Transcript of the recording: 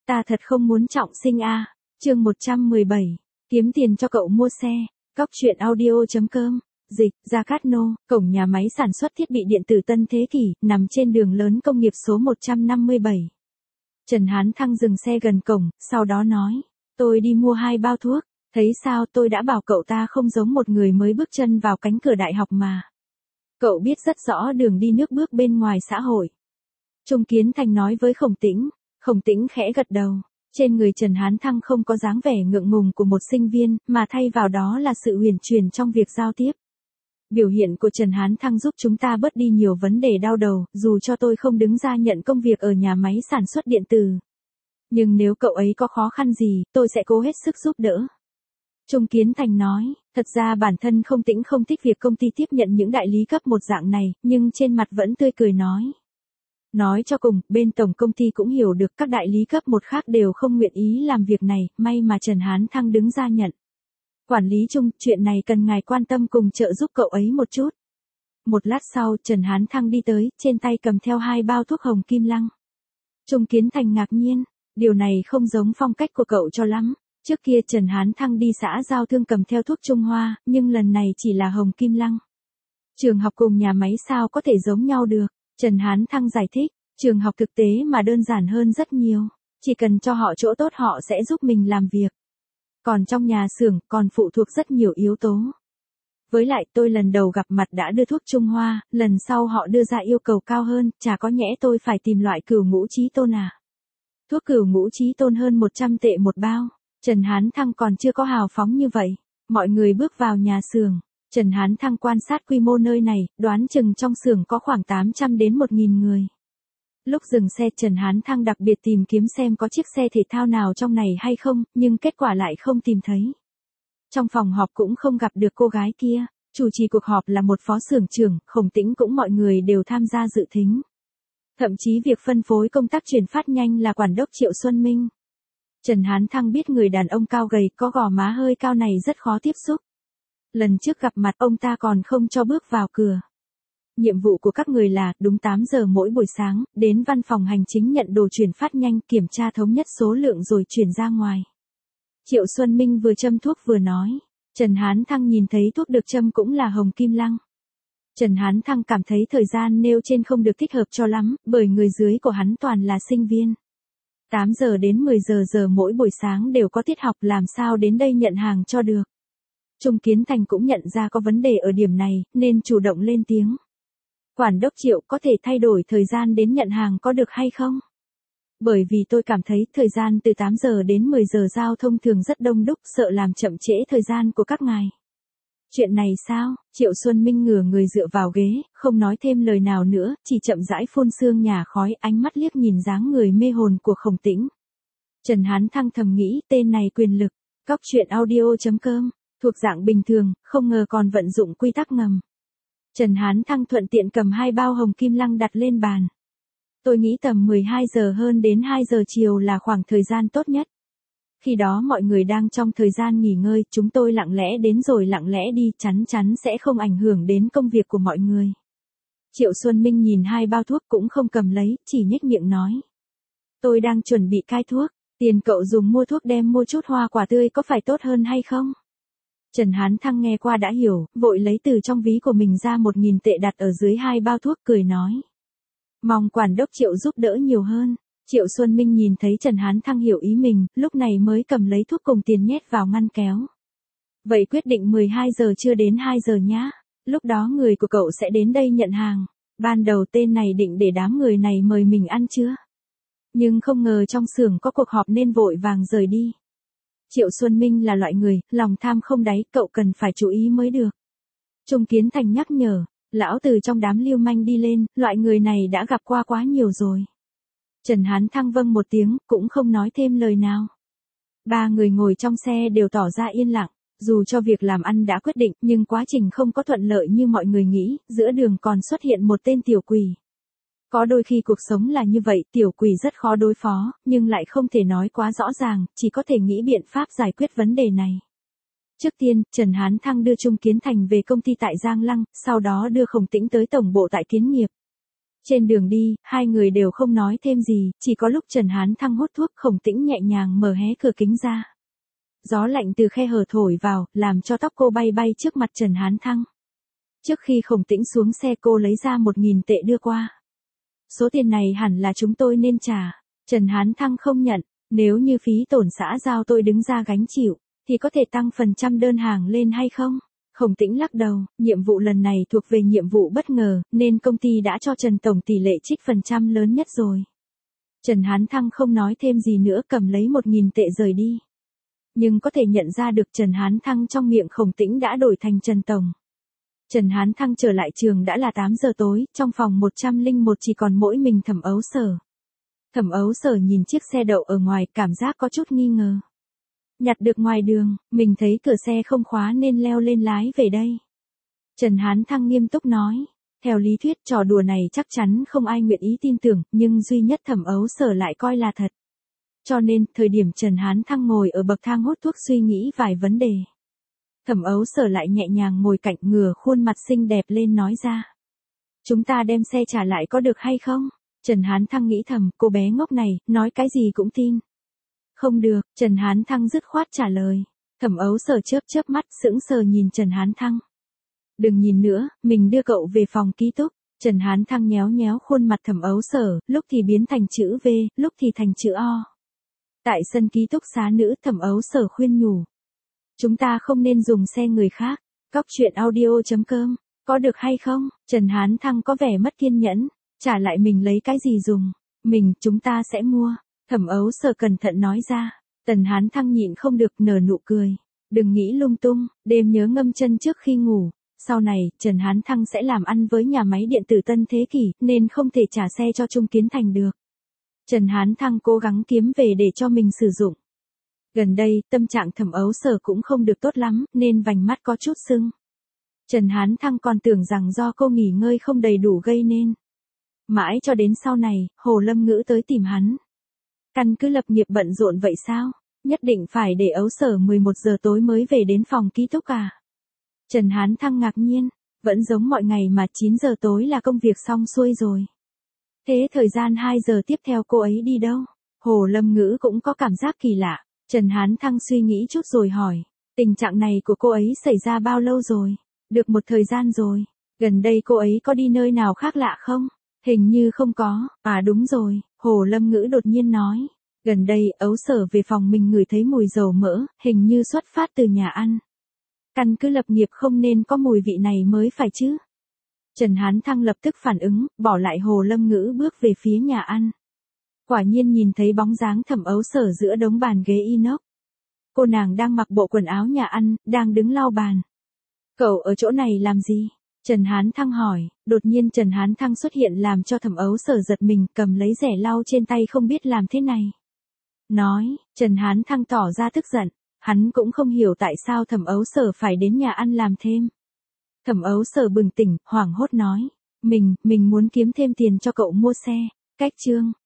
Ta thật không muốn trọng sinh a. Chương 117. Kiếm tiền cho cậu mua xe. Cóc truyện audio.com. Dịch, Gia Cát Nô, cổng nhà máy sản xuất thiết bị điện tử Tân Thế Kỷ, nằm trên đường lớn công nghiệp số 157. Trần Hán Thăng dừng xe gần cổng, sau đó nói, tôi đi mua 2 bao thuốc, thấy sao tôi đã bảo cậu ta không giống một người mới bước chân vào cánh cửa đại học mà. Cậu biết rất rõ đường đi nước bước bên ngoài xã hội. Trung Kiến Thành nói với Khổng Tĩnh khẽ gật đầu. Trên người Trần Hán Thăng không có dáng vẻ ngượng ngùng của một sinh viên, mà thay vào đó là sự huyền chuyển trong việc giao tiếp. Biểu hiện của Trần Hán Thăng giúp chúng ta bớt đi nhiều vấn đề đau đầu, dù cho tôi không đứng ra nhận công việc ở nhà máy sản xuất điện tử. Nhưng nếu cậu ấy có khó khăn gì, tôi sẽ cố hết sức giúp đỡ. Trung Kiến Thành nói, thật ra bản thân Khổng Tĩnh không thích việc công ty tiếp nhận những đại lý cấp một dạng này, nhưng trên mặt vẫn tươi cười nói. Nói cho cùng, bên tổng công ty cũng hiểu được các đại lý cấp một khác đều không nguyện ý làm việc này, may mà Trần Hán Thăng đứng ra nhận. Quản lý Trung, chuyện này cần ngài quan tâm cùng trợ giúp cậu ấy một chút. Một lát sau, Trần Hán Thăng đi tới, trên tay cầm theo 2 bao thuốc hồng kim lăng. Trung Kiến Thành ngạc nhiên, điều này không giống phong cách của cậu cho lắm. Trước kia Trần Hán Thăng đi xã giao thương cầm theo thuốc Trung Hoa, nhưng lần này chỉ là hồng kim lăng. Trường học cùng nhà máy sao có thể giống nhau được? Trần Hán Thăng giải thích, trường học thực tế mà đơn giản hơn rất nhiều. Chỉ cần cho họ chỗ tốt họ sẽ giúp mình làm việc. Còn trong nhà xưởng còn phụ thuộc rất nhiều yếu tố. Với lại tôi lần đầu gặp mặt đã đưa thuốc Trung Hoa, lần sau họ đưa ra yêu cầu cao hơn, chả có nhẽ tôi phải tìm loại cửu ngũ chí tôn à. Thuốc cửu ngũ chí tôn hơn 100 tệ một bao. Trần Hán Thăng còn chưa có hào phóng như vậy. Mọi người bước vào nhà xưởng. Trần Hán Thăng quan sát quy mô nơi này, đoán chừng trong xưởng có khoảng 800 đến 1.000 người. Lúc dừng xe Trần Hán Thăng đặc biệt tìm kiếm xem có chiếc xe thể thao nào trong này hay không, nhưng kết quả lại không tìm thấy. Trong phòng họp cũng không gặp được cô gái kia, chủ trì cuộc họp là một phó xưởng trưởng, Khổng Tĩnh cũng mọi người đều tham gia dự thính. Thậm chí việc phân phối công tác chuyển phát nhanh là quản đốc Triệu Xuân Minh. Trần Hán Thăng biết người đàn ông cao gầy có gò má hơi cao này rất khó tiếp xúc. Lần trước gặp mặt ông ta còn không cho bước vào cửa. Nhiệm vụ của các người là, đúng 8 giờ mỗi buổi sáng, đến văn phòng hành chính nhận đồ chuyển phát nhanh, kiểm tra thống nhất số lượng rồi chuyển ra ngoài. Triệu Xuân Minh vừa châm thuốc vừa nói. Trần Hán Thăng nhìn thấy thuốc được châm cũng là hồng kim lăng. Trần Hán Thăng cảm thấy thời gian nêu trên không được thích hợp cho lắm, bởi người dưới của hắn toàn là sinh viên. 8 giờ đến 10 giờ mỗi buổi sáng đều có tiết học, làm sao đến đây nhận hàng cho được. Trung Kiến Thành cũng nhận ra có vấn đề ở điểm này, nên chủ động lên tiếng. Quản đốc Triệu có thể thay đổi thời gian đến nhận hàng có được hay không? Bởi vì tôi cảm thấy thời gian từ 8 giờ đến 10 giờ giao thông thường rất đông đúc, sợ làm chậm trễ thời gian của các ngài. Chuyện này sao? Triệu Xuân Minh ngửa người dựa vào ghế, không nói thêm lời nào nữa, chỉ chậm rãi phun sương nhả khói, ánh mắt liếc nhìn dáng người mê hồn của Khổng Tĩnh. Trần Hán Thăng thầm nghĩ, tên này quyền lực. Cóc truyện audio.com. Thuộc dạng bình thường, không ngờ còn vận dụng quy tắc ngầm. Trần Hán Thăng thuận tiện cầm 2 bao hồng kim lăng đặt lên bàn. Tôi nghĩ tầm 12 giờ hơn đến 2 giờ chiều là khoảng thời gian tốt nhất. Khi đó mọi người đang trong thời gian nghỉ ngơi, chúng tôi lặng lẽ đến rồi lặng lẽ đi, chắn sẽ không ảnh hưởng đến công việc của mọi người. Triệu Xuân Minh nhìn 2 bao thuốc cũng không cầm lấy, chỉ nhếch miệng nói. Tôi đang chuẩn bị cai thuốc, tiền cậu dùng mua thuốc đem mua chút hoa quả tươi có phải tốt hơn hay không? Trần Hán Thăng nghe qua đã hiểu, vội lấy từ trong ví của mình ra 1.000 tệ đặt ở dưới 2 bao thuốc cười nói. Mong quản đốc Triệu giúp đỡ nhiều hơn. Triệu Xuân Minh nhìn thấy Trần Hán Thăng hiểu ý mình, lúc này mới cầm lấy thuốc cùng tiền nhét vào ngăn kéo. Vậy quyết định 12 giờ chưa đến 2 giờ nhá. Lúc đó người của cậu sẽ đến đây nhận hàng. Ban đầu tên này định để đám người này mời mình ăn chưa? Nhưng không ngờ trong xưởng có cuộc họp nên vội vàng rời đi. Triệu Xuân Minh là loại người, lòng tham không đáy, cậu cần phải chú ý mới được. Trung Kiến Thành nhắc nhở, lão từ trong đám lưu manh đi lên, loại người này đã gặp qua quá nhiều rồi. Trần Hán Thăng vâng một tiếng, cũng không nói thêm lời nào. 3 người ngồi trong xe đều tỏ ra yên lặng, dù cho việc làm ăn đã quyết định, nhưng quá trình không có thuận lợi như mọi người nghĩ, giữa đường còn xuất hiện một tên tiểu quỷ. Có đôi khi cuộc sống là như vậy, tiểu quỷ rất khó đối phó, nhưng lại không thể nói quá rõ ràng, chỉ có thể nghĩ biện pháp giải quyết vấn đề này. Trước tiên, Trần Hán Thăng đưa Trung Kiến Thành về công ty tại Giang Lăng, sau đó đưa Khổng Tĩnh tới tổng bộ tại Kiến Nghiệp. Trên đường đi, hai người đều không nói thêm gì, chỉ có lúc Trần Hán Thăng hút thuốc Khổng Tĩnh nhẹ nhàng mở hé cửa kính ra. Gió lạnh từ khe hở thổi vào, làm cho tóc cô bay bay trước mặt Trần Hán Thăng. Trước khi Khổng Tĩnh xuống xe cô lấy ra 1.000 tệ đưa qua. Số tiền này hẳn là chúng tôi nên trả. Trần Hán Thăng không nhận, nếu như phí tổn xã giao tôi đứng ra gánh chịu, thì có thể tăng phần trăm đơn hàng lên hay không? Khổng Tĩnh lắc đầu, nhiệm vụ lần này thuộc về nhiệm vụ bất ngờ, nên công ty đã cho Trần Tổng tỷ lệ trích phần trăm lớn nhất rồi. Trần Hán Thăng không nói thêm gì nữa, cầm lấy 1.000 tệ rời đi. Nhưng có thể nhận ra được Trần Hán Thăng trong miệng Khổng Tĩnh đã đổi thành Trần Tổng. Trần Hán Thăng trở lại trường đã là 8 giờ tối, trong phòng 101 chỉ còn mỗi mình Thẩm Ấu Sở. Thẩm Ấu Sở nhìn chiếc xe đậu ở ngoài, cảm giác có chút nghi ngờ. Nhặt được ngoài đường, mình thấy cửa xe không khóa nên leo lên lái về đây. Trần Hán Thăng nghiêm túc nói. Theo lý thuyết trò đùa này chắc chắn không ai nguyện ý tin tưởng, nhưng duy nhất Thẩm Ấu Sở lại coi là thật. Cho nên, thời điểm Trần Hán Thăng ngồi ở bậc thang hút thuốc suy nghĩ vài vấn đề. Thẩm Ấu Sở lại nhẹ nhàng ngồi cạnh, ngửa khuôn mặt xinh đẹp lên nói ra. Chúng ta đem xe trả lại có được hay không? Trần Hán Thăng nghĩ thầm, cô bé ngốc này, nói cái gì cũng tin. Không được, Trần Hán Thăng dứt khoát trả lời. Thẩm Ấu Sở chớp chớp mắt sững sờ nhìn Trần Hán Thăng. Đừng nhìn nữa, mình đưa cậu về phòng ký túc. Trần Hán Thăng nhéo nhéo khuôn mặt Thẩm Ấu Sở, lúc thì biến thành chữ V, lúc thì thành chữ O. Tại sân ký túc xá nữ, Thẩm Ấu Sở khuyên nhủ. Chúng ta không nên dùng xe người khác. Cóc truyện audio.com, có được hay không? Trần Hán Thăng có vẻ mất kiên nhẫn. Trả lại mình lấy cái gì dùng? Chúng ta sẽ mua. Thẩm Ấu Sở cẩn thận nói ra. Trần Hán Thăng nhịn không được nở nụ cười. Đừng nghĩ lung tung, đêm nhớ ngâm chân trước khi ngủ. Sau này, Trần Hán Thăng sẽ làm ăn với nhà máy điện tử Tân Thế Kỷ, nên không thể trả xe cho Trung Kiến Thành được. Trần Hán Thăng cố gắng kiếm về để cho mình sử dụng. Gần đây, tâm trạng Thẩm Ấu Sở cũng không được tốt lắm, nên vành mắt có chút sưng. Trần Hán Thăng còn tưởng rằng do cô nghỉ ngơi không đầy đủ gây nên. Mãi cho đến sau này, Hồ Lâm Ngữ tới tìm hắn. Căn cứ lập nghiệp bận rộn vậy sao? Nhất định phải để Ấu Sở 11 giờ tối mới về đến phòng ký túc à? Trần Hán Thăng ngạc nhiên, vẫn giống mọi ngày mà 9 giờ tối là công việc xong xuôi rồi. Thế thời gian 2 giờ tiếp theo cô ấy đi đâu? Hồ Lâm Ngữ cũng có cảm giác kỳ lạ. Trần Hán Thăng suy nghĩ chút rồi hỏi, tình trạng này của cô ấy xảy ra bao lâu rồi? Được một thời gian rồi. Gần đây cô ấy có đi nơi nào khác lạ không? Hình như không có. À đúng rồi, Hồ Lâm Ngữ đột nhiên nói. Gần đây, Ấu Sở về phòng mình ngửi thấy mùi dầu mỡ, hình như xuất phát từ nhà ăn. Căn cứ lập nghiệp không nên có mùi vị này mới phải chứ. Trần Hán Thăng lập tức phản ứng, bỏ lại Hồ Lâm Ngữ bước về phía nhà ăn. Quả nhiên nhìn thấy bóng dáng Thẩm Ấu Sở giữa đống bàn ghế inox. Cô nàng đang mặc bộ quần áo nhà ăn, đang đứng lau bàn. Cậu ở chỗ này làm gì? Trần Hán Thăng hỏi. Đột nhiên Trần Hán Thăng xuất hiện làm cho Thẩm Ấu Sở giật mình, cầm lấy rẻ lau trên tay không biết làm thế này. Nói, Trần Hán Thăng tỏ ra tức giận. Hắn cũng không hiểu tại sao Thẩm Ấu Sở phải đến nhà ăn làm thêm. Thẩm Ấu Sở bừng tỉnh, hoảng hốt nói. Mình muốn kiếm thêm tiền cho cậu mua xe. Cách chương.